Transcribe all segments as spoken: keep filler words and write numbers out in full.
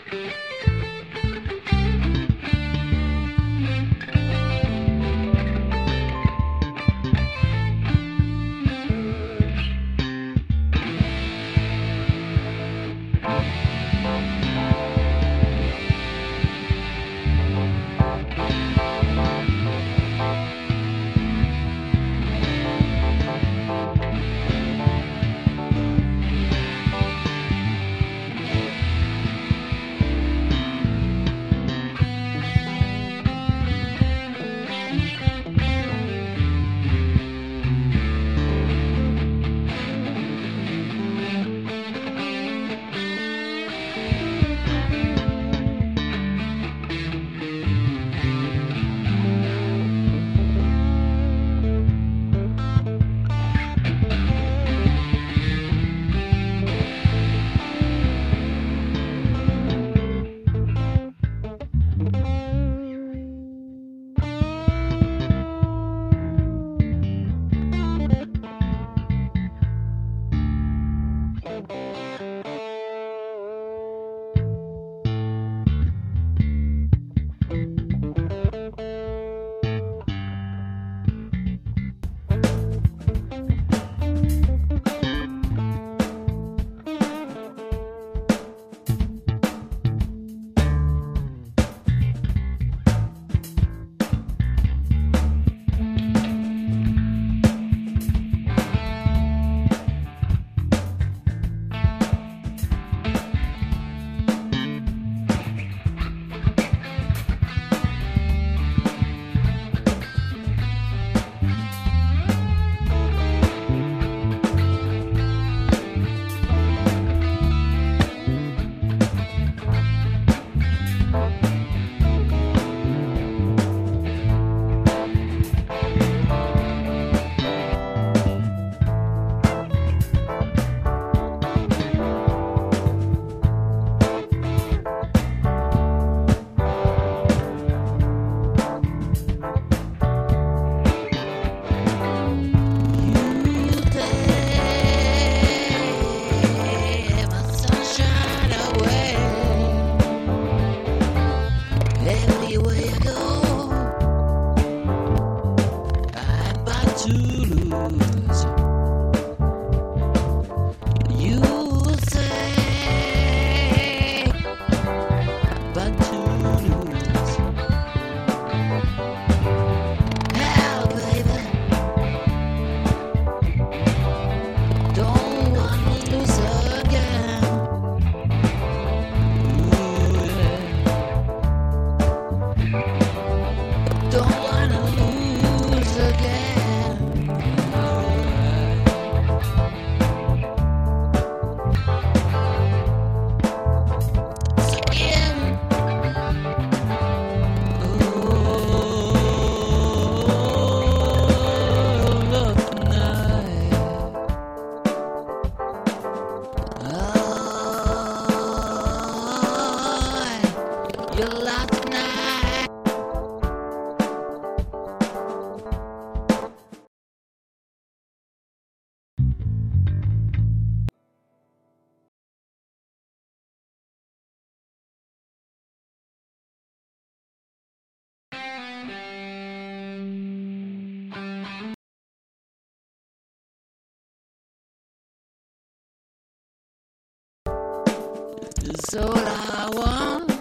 is all I want.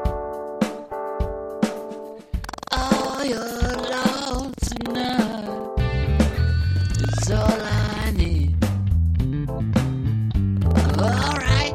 All your love tonight is all I need. Alright.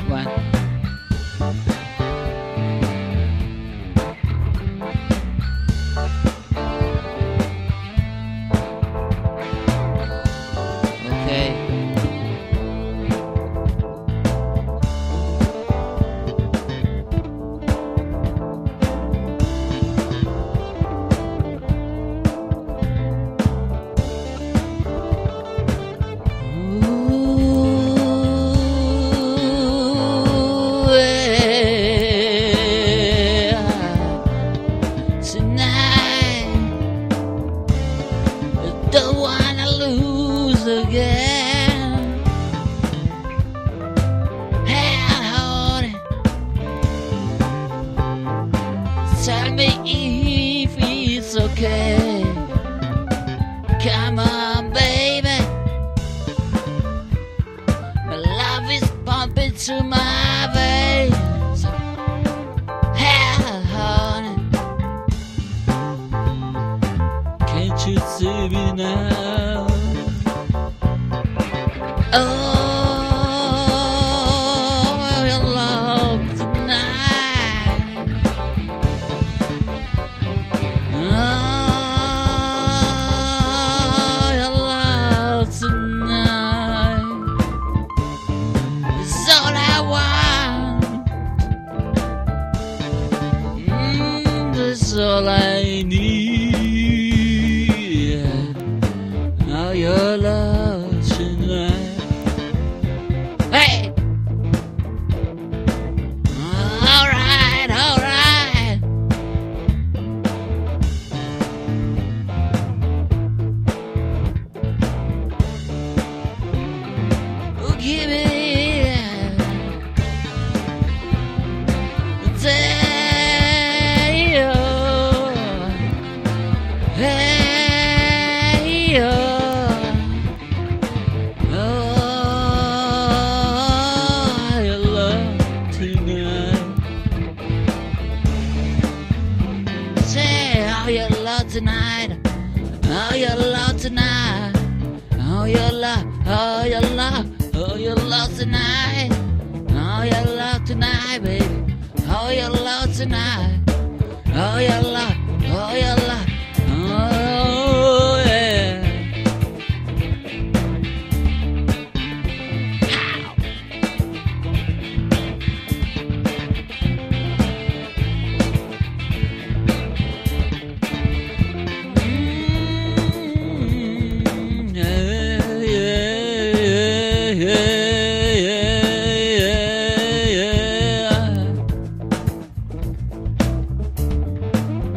one. Okay. Ooh, yeah. Tonight, I don't wanna lose again. Hand holding, tell me if it's okay. Come on, baby. My love is pumping through my veins. Hell, honey, can't you see me now? Oh, your love tonight. Oh, your love tonight is all I want. Mm, that's all I need. Oh, your love tonight. Hey! Alright, alright. Oh, give me Hey, oh. Hey, oh. Oh, your love tonight. Say, oh, your love tonight. Oh, your love tonight. Oh, your love. Oh, your love. Oh, your love tonight. Oh, your love tonight, baby. Oh, your love tonight. Oh, your love. Oh, your love. Oh, yeah. Mm, yeah, yeah, yeah, yeah, yeah, yeah.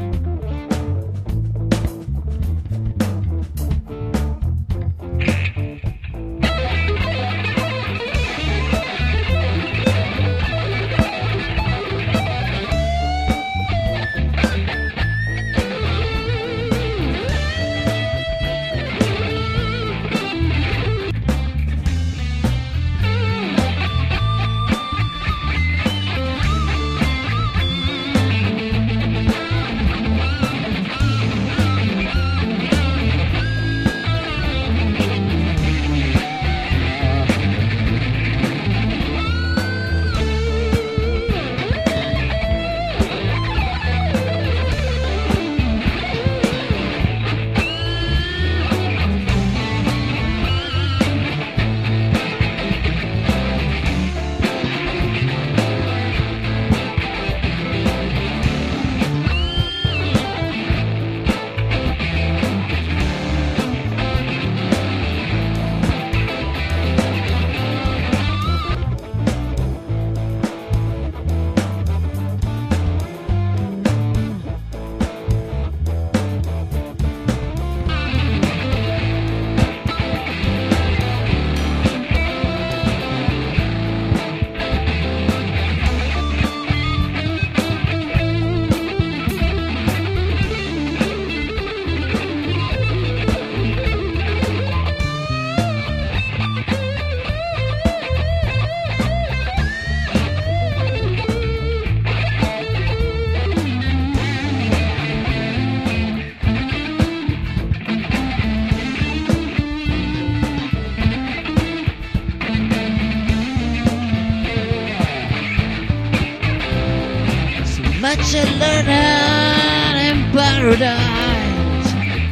much I learned out in paradise.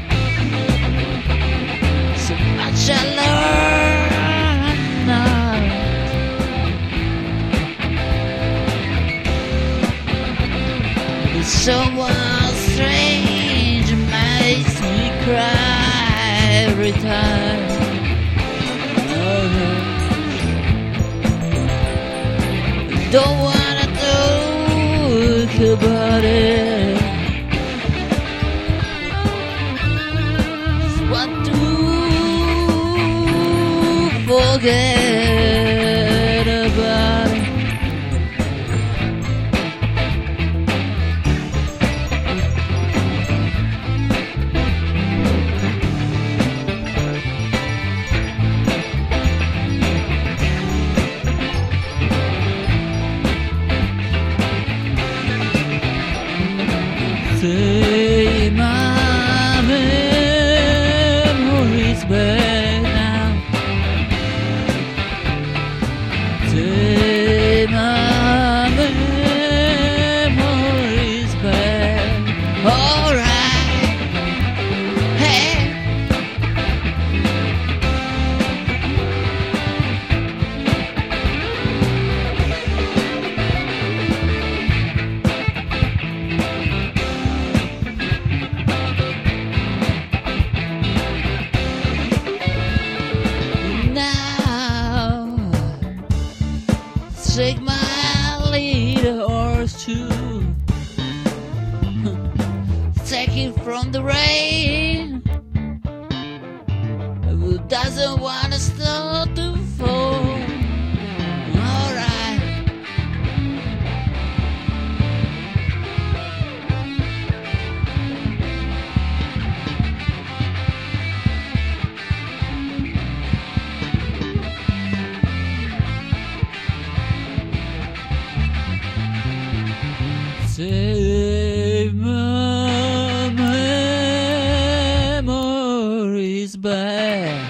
So much I learned out. But someone strange makes me cry every time. Oh, no. Don't wanna talk about it. Just want to forget about it. Say my memories back now. Say my memories back. Alright, hey. Take my little horse too. Take it from the rain. Who doesn't wanna start to fall? Alright. Save my memories back.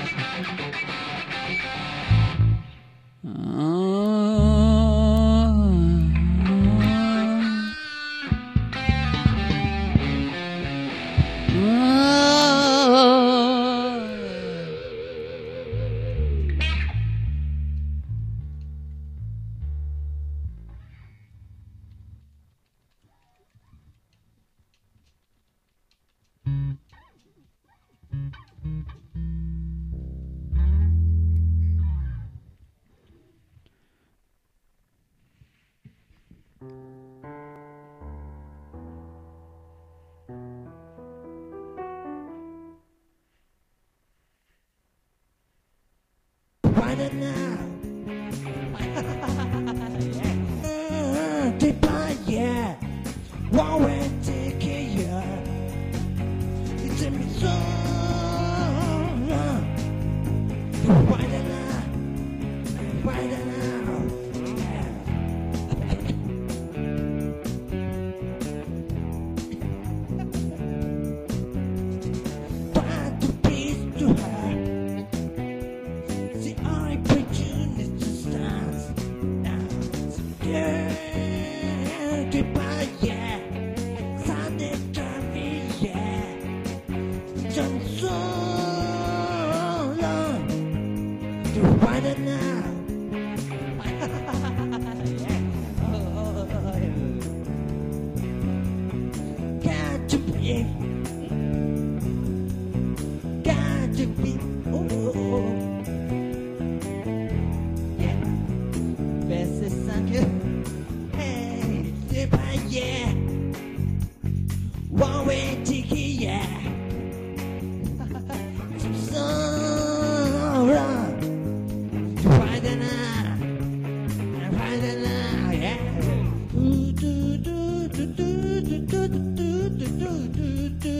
Right now, goodbye, yeah. One way ticket, yeah. It's in me so long. Right now, right now, yeah. Try to peace to her. See, I opportunity starts now. Yeah, goodbye, yeah. Sunday traffic, yeah. Just so long. To find it now. Got to be, got to be, oh, oh, oh. Yeah, best is thank you. Hey, goodbye, yeah. One way ticket, yeah. So long. To find it now. And find it now, yeah. Do, do, do, do, do, do, do, do, do, do, do,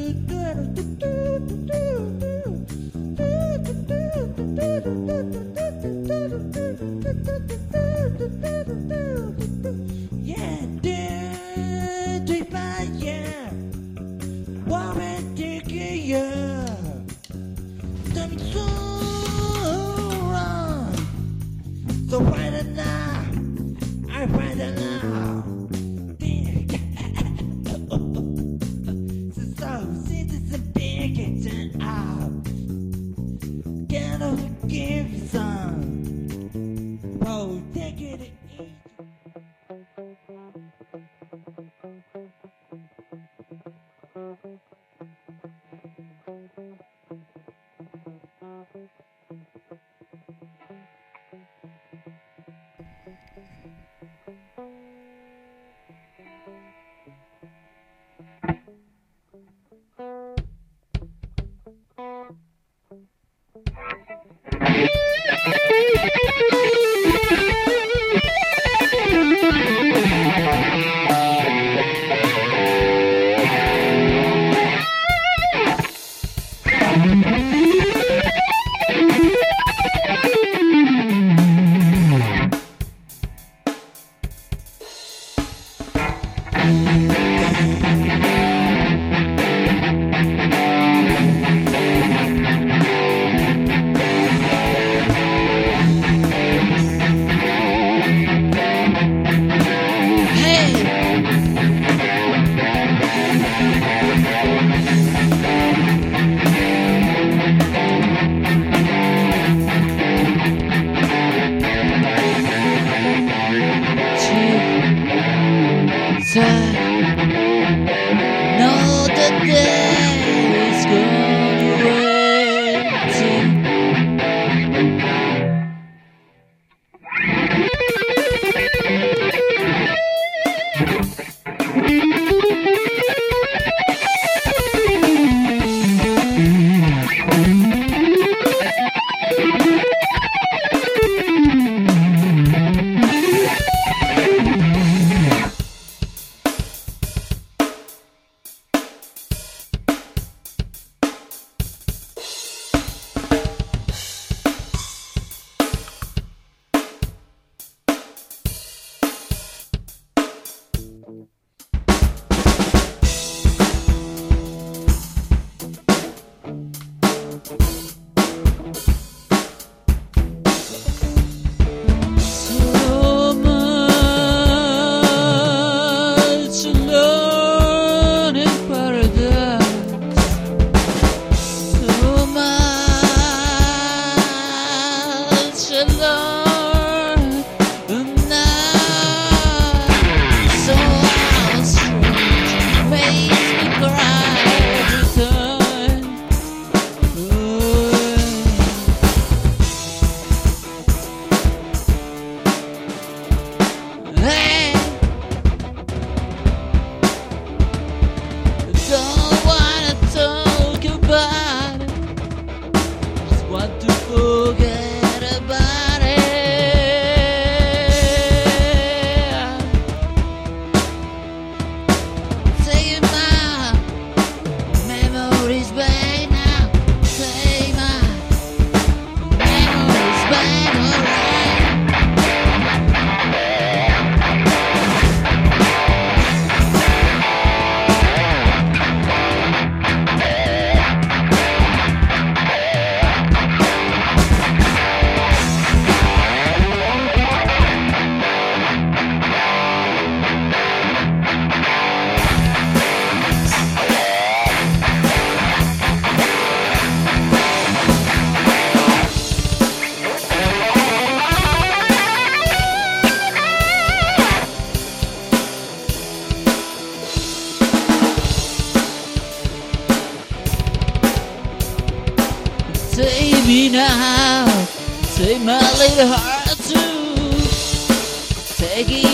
yeah, goodbye, yeah. One way ticket, yeah. Done so wrong. So find it now. I find it now. Know the day is gone waiting. Take me now, take my little heart too. Take it